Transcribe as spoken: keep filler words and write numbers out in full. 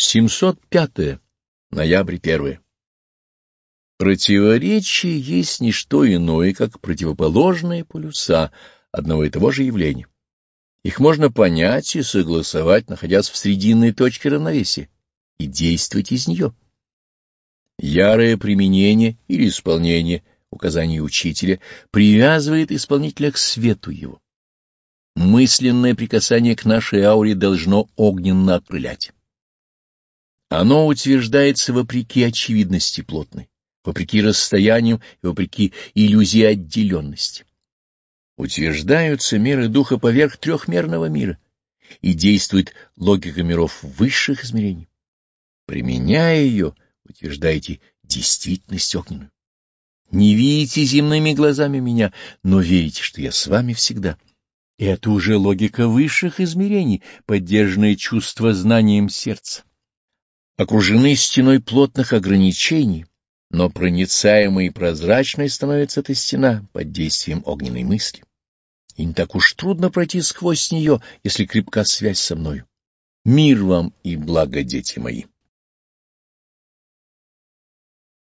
семьсот пятое. Ноябрь первое. Противоречие есть не что иное, как противоположные полюса одного и того же явления. Их можно понять и согласовать, находясь в срединной точке равновесия, и действовать из нее. Ярое применение или исполнение указаний учителя привязывает исполнителя к свету его. Мысленное прикасание к нашей ауре должно огненно окрылять. Оно утверждается вопреки очевидности плотной, вопреки расстояниям и вопреки иллюзии отделенности. Утверждаются меры духа поверх трехмерного мира, и действует логика миров высших измерений. Применяя ее, утверждаете действительность огненную. Не видите земными глазами меня, но верите, что я с вами всегда. Это уже логика высших измерений, поддержанная чувствознанием сердца. Окружены стеной плотных ограничений, но проницаемой и прозрачной становится эта стена под действием огненной мысли. И не так уж трудно пройти сквозь нее, если крепка связь со мною. Мир вам и благо, дети мои!